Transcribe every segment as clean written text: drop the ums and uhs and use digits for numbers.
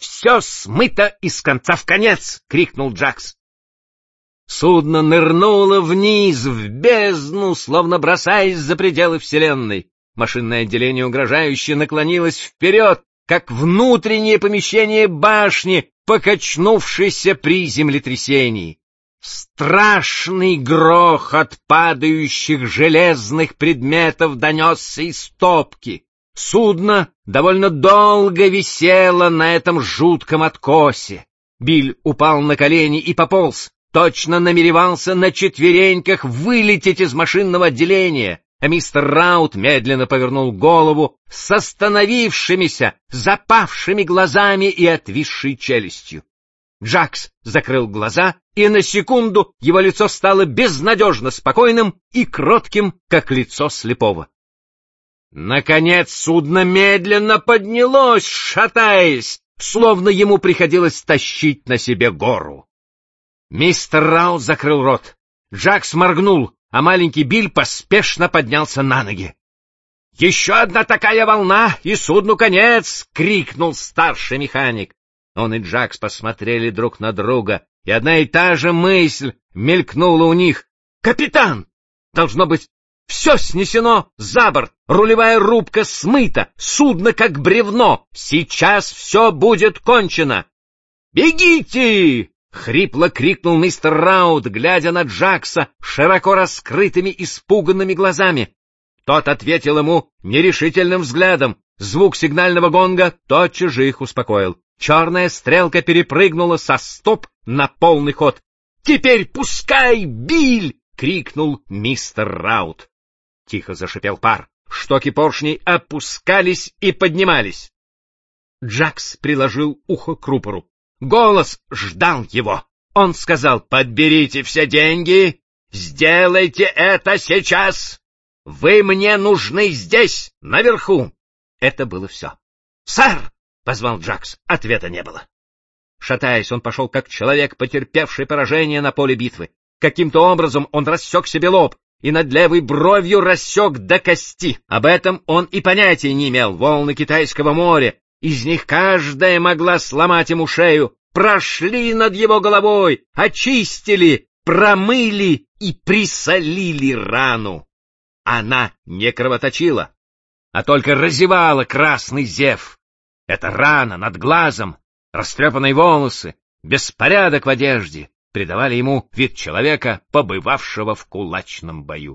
Все смыто из конца в конец! — крикнул Джакс. Судно нырнуло вниз, в бездну, словно бросаясь за пределы вселенной. Машинное отделение угрожающе наклонилось вперед, как внутреннее помещение башни, покачнувшейся при землетрясении. Страшный грохот падающих железных предметов донесся из топки. Судно довольно долго висело на этом жутком откосе. Биль упал на колени и пополз, точно намеревался на четвереньках вылететь из машинного отделения, а мистер Раут медленно повернул голову с остановившимися, запавшими глазами и отвисшей челюстью. Джакс закрыл глаза, и на секунду его лицо стало безнадежно спокойным и кротким, как лицо слепого. Наконец судно медленно поднялось, шатаясь, словно ему приходилось тащить на себе гору. Мистер Раут закрыл рот. Джакс моргнул, а маленький Биль поспешно поднялся на ноги. — Еще одна такая волна, и судну конец! — крикнул старший механик. Он и Джакс посмотрели друг на друга, и одна и та же мысль мелькнула у них. «Капитан! Должно быть, все снесено за борт, рулевая рубка смыта, судно как бревно. Сейчас все будет кончено!» «Бегите!» — хрипло крикнул мистер Раут, глядя на Джакса широко раскрытыми испуганными глазами. Тот ответил ему нерешительным взглядом. Звук сигнального гонга тотчас же их успокоил. Черная стрелка перепрыгнула со стоп на полный ход. «Теперь пускай, Биль!» — крикнул мистер Раут. Тихо зашипел пар. Штоки поршней опускались и поднимались. Джакс приложил ухо к рупору. Голос ждал его. Он сказал: «Подберите все деньги! Сделайте это сейчас! Вы мне нужны здесь, наверху!» Это было все. «Сэр!» — позвал Джакс. Ответа не было. Шатаясь, он пошел как человек, потерпевший поражение на поле битвы. Каким-то образом он рассек себе лоб и над левой бровью рассек до кости. Об этом он и понятия не имел. Волны Китайского моря, из них каждая могла сломать ему шею, прошли над его головой, очистили, промыли и присолили рану. Она не кровоточила, а только разевала красный зев. Эта рана над глазом, растрепанные волосы, беспорядок в одежде придавали ему вид человека, побывавшего в кулачном бою.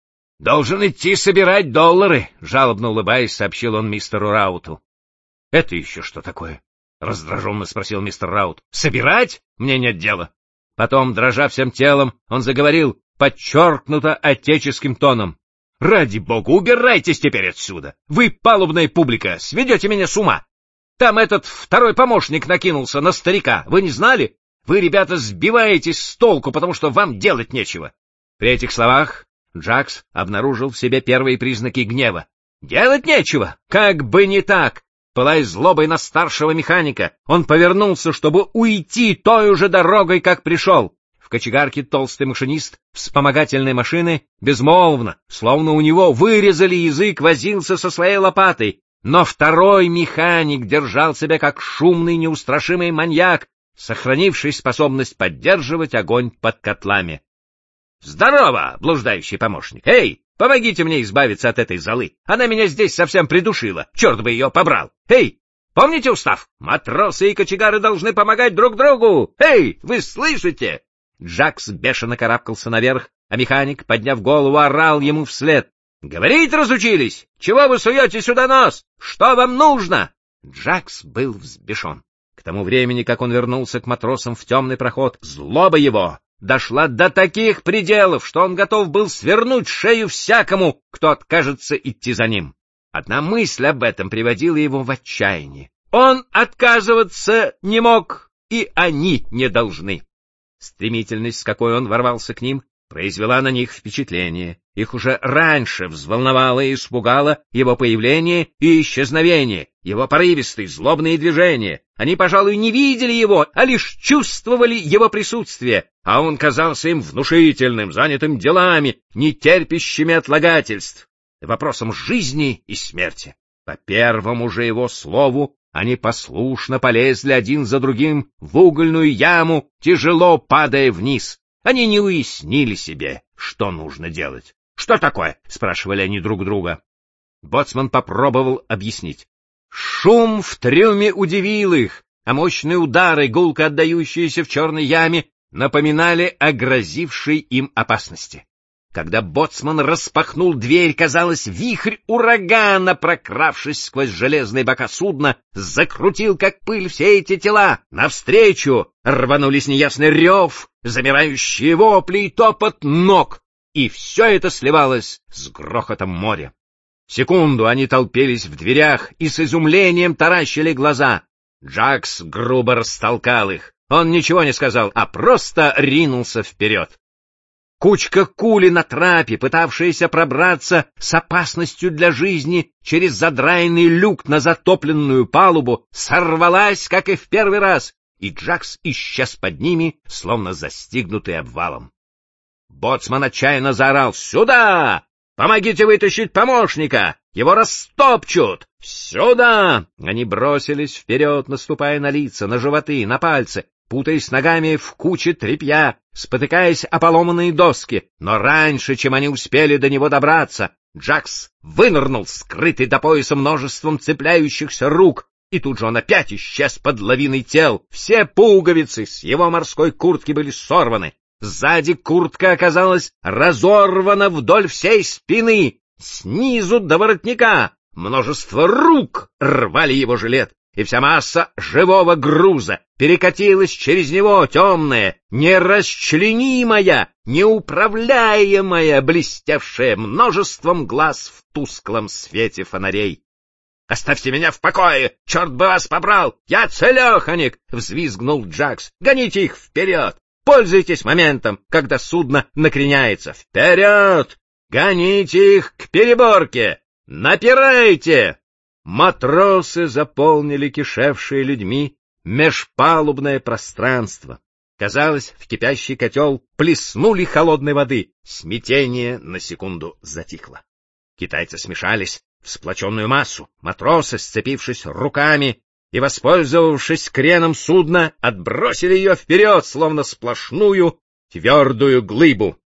— Должен идти собирать доллары, — жалобно улыбаясь, сообщил он мистеру Рауту. — Это еще что такое? — раздраженно спросил мистер Раут. — Собирать? Мне нет дела. Потом, дрожа всем телом, он заговорил подчеркнуто отеческим тоном. — Ради бога, убирайтесь теперь отсюда! Вы, палубная публика, сведете меня с ума! Там этот второй помощник накинулся на старика. Вы не знали? Вы, ребята, сбиваетесь с толку, потому что вам делать нечего. При этих словах Джакс обнаружил в себе первые признаки гнева. Делать нечего! Как бы не так! Пылая злобой на старшего механика, он повернулся, чтобы уйти той же дорогой, как пришел. В кочегарке толстый машинист вспомогательной машины безмолвно, словно у него вырезали язык, возился со своей лопатой. Но второй механик держал себя как шумный неустрашимый маньяк, сохранивший способность поддерживать огонь под котлами. — Здорово, блуждающий помощник! Эй, помогите мне избавиться от этой золы! Она меня здесь совсем придушила, черт бы ее побрал! Эй, помните устав? Матросы и кочегары должны помогать друг другу! Эй, вы слышите? Джакс бешено карабкался наверх, а механик, подняв голову, орал ему вслед. — Говорить разучились? Чего вы суете сюда нос? Что вам нужно? Джакс был взбешен. К тому времени, как он вернулся к матросам в темный проход, злоба его дошла до таких пределов, что он готов был свернуть шею всякому, кто откажется идти за ним. Одна мысль об этом приводила его в отчаяние. Он отказываться не мог, и они не должны. Стремительность, с какой он ворвался к ним, произвела на них впечатление. Их уже раньше взволновало и испугало его появление и исчезновение, его порывистые злобные движения. Они, пожалуй, не видели его, а лишь чувствовали его присутствие, а он казался им внушительным, занятым делами, не терпящими отлагательств, вопросом жизни и смерти. По первому же его слову Они послушно полезли один за другим в угольную яму, тяжело падая вниз. Они не уяснили себе, что нужно делать. «Что такое?» — спрашивали они друг друга. Боцман попробовал объяснить. Шум в трюме удивил их, а мощные удары, гулко отдающиеся в черной яме, напоминали о грозившей им опасности. Когда боцман распахнул дверь, казалось, вихрь урагана, прокравшись сквозь железные бока судна, закрутил, как пыль, все эти тела. Навстречу рванулись неясный рев, замирающие вопли и топот ног, и все это сливалось с грохотом моря. Секунду они толпились в дверях и с изумлением таращили глаза. Джакс грубо растолкал их. Он ничего не сказал, а просто ринулся вперед. Кучка кули на трапе, пытавшаяся пробраться с опасностью для жизни через задраенный люк на затопленную палубу, сорвалась, как и в первый раз, и Джакс исчез под ними, словно застигнутый обвалом. Боцман отчаянно заорал: «Сюда! Помогите вытащить помощника! Его растопчут! Сюда!» Они бросились вперед, наступая на лица, на животы, на пальцы, путаясь ногами в куче тряпья, спотыкаясь о поломанные доски. Но раньше, чем они успели до него добраться, Джакс вынырнул, скрытый до пояса множеством цепляющихся рук, и тут же он опять исчез под лавиной тел. Все пуговицы с его морской куртки были сорваны. Сзади куртка оказалась разорвана вдоль всей спины, снизу до воротника. Множество рук рвали его жилет, и вся масса живого груза перекатилась через него, темная, нерасчленимая, неуправляемая, блестевшая множеством глаз в тусклом свете фонарей. «Оставьте меня в покое! Черт бы вас побрал! Я целеханик!» — взвизгнул Джакс. «Гоните их вперед! Пользуйтесь моментом, когда судно накреняется! Вперед! Гоните их к переборке! Напирайте!» Матросы заполнили кишевшие людьми межпалубное пространство. Казалось, в кипящий котел плеснули холодной воды. Смятение на секунду затихло. Китайцы смешались в сплоченную массу. Матросы, сцепившись руками и воспользовавшись креном судна, отбросили ее вперед, словно сплошную твердую глыбу.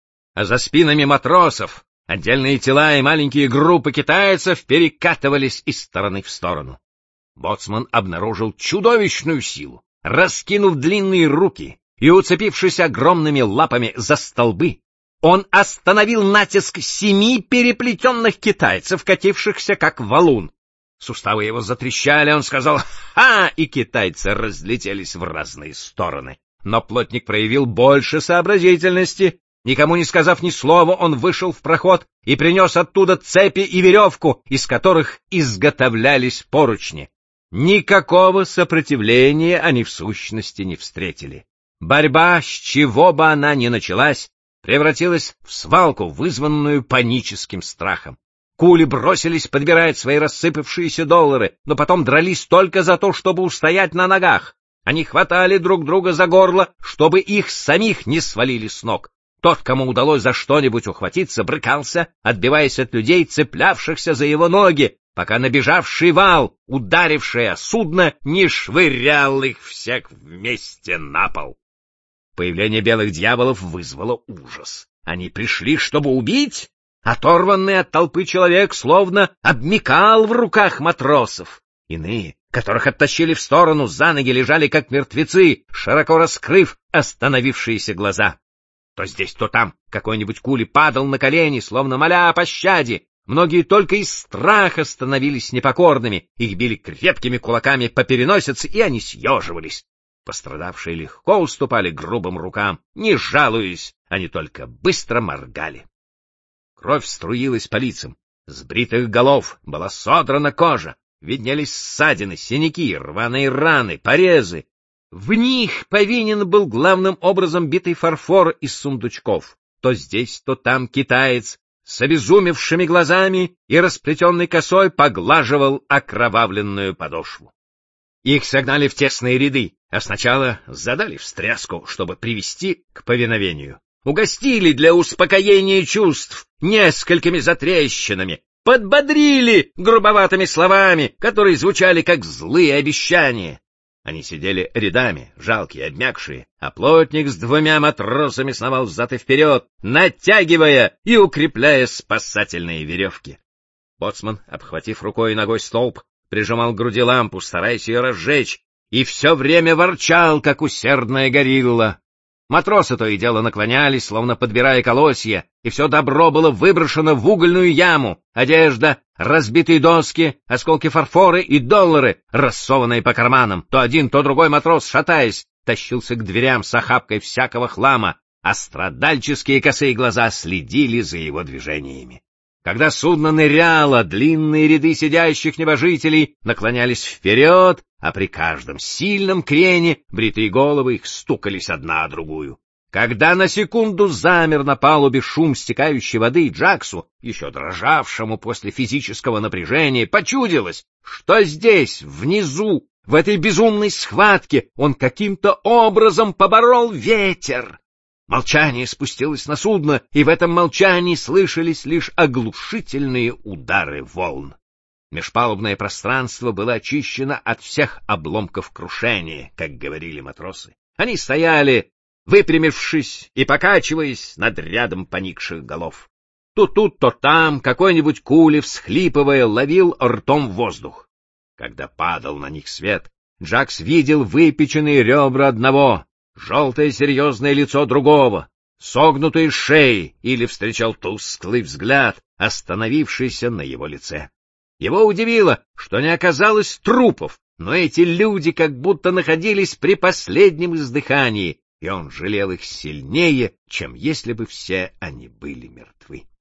А за спинами матросов отдельные тела и маленькие группы китайцев перекатывались из стороны в сторону. Боцман обнаружил чудовищную силу. Раскинув длинные руки и уцепившись огромными лапами за столбы, он остановил натиск 7 переплетенных китайцев, катившихся как валун. Суставы его затрещали, он сказал «Ха!», и китайцы разлетелись в разные стороны. Но плотник проявил больше сообразительности. Никому не сказав ни слова, он вышел в проход и принес оттуда цепи и веревку, из которых изготовлялись поручни. Никакого сопротивления они в сущности не встретили. Борьба, с чего бы она ни началась, превратилась в свалку, вызванную паническим страхом. Кули бросились подбирать свои рассыпавшиеся доллары, но потом дрались только за то, чтобы устоять на ногах. Они хватали друг друга за горло, чтобы их самих не свалили с ног. Тот, кому удалось за что-нибудь ухватиться, брыкался, отбиваясь от людей, цеплявшихся за его ноги, пока набежавший вал, ударивший о судно, не швырял их всех вместе на пол. Появление белых дьяволов вызвало ужас. Они пришли, чтобы убить? Оторванный от толпы человек словно обмякал в руках матросов. Иные, которых оттащили в сторону, за ноги лежали как мертвецы, широко раскрыв остановившиеся глаза. То здесь, то там какой-нибудь кули падал на колени, словно моля о пощаде. Многие только из страха становились непокорными, их били крепкими кулаками по переносице, и они съеживались. Пострадавшие легко уступали грубым рукам, не жалуясь, они только быстро моргали. Кровь струилась по лицам, с бритых голов была содрана кожа, виднелись ссадины, синяки, рваные раны, порезы. В них повинен был главным образом битый фарфор из сундучков. То здесь, то там китаец с обезумевшими глазами и расплетенной косой поглаживал окровавленную подошву. Их согнали в тесные ряды, а сначала задали встряску, чтобы привести к повиновению. Угостили для успокоения чувств несколькими затрещинами, подбодрили грубоватыми словами, которые звучали как злые обещания. Они сидели рядами, жалкие, обмякшие, а плотник с 2 матросами сновал взад и вперед, натягивая и укрепляя спасательные веревки. Боцман, обхватив рукой и ногой столб, прижимал к груди лампу, стараясь ее разжечь, и все время ворчал, как усердная горилла. Матросы то и дело наклонялись, словно подбирая колосья, и все добро было выброшено в угольную яму. Одежда, разбитые доски, осколки фарфора и доллары, рассованные по карманам. То один, то другой матрос, шатаясь, тащился к дверям с охапкой всякого хлама, а страдальческие косые глаза следили за его движениями. Когда судно ныряло, длинные ряды сидящих небожителей наклонялись вперед, а при каждом сильном крене бритые головы их стукались одна о другую. Когда на секунду замер на палубе шум стекающей воды, Джаксу, еще дрожавшему после физического напряжения, почудилось, что здесь, внизу, в этой безумной схватке, он каким-то образом поборол ветер. Молчание спустилось на судно, и в этом молчании слышались лишь оглушительные удары волн. Межпалубное пространство было очищено от всех обломков крушения, как говорили матросы. Они стояли, выпрямившись и покачиваясь над рядом поникших голов. То тут, то там какой-нибудь кули, всхлипывая, ловил ртом воздух. Когда падал на них свет, Джакс видел выпеченные ребра одного, желтое серьезное лицо другого, согнутые шеи, или встречал тусклый взгляд, остановившийся на его лице. Его удивило, что не оказалось трупов, но эти люди как будто находились при последнем издыхании, и он жалел их сильнее, чем если бы все они были мертвы.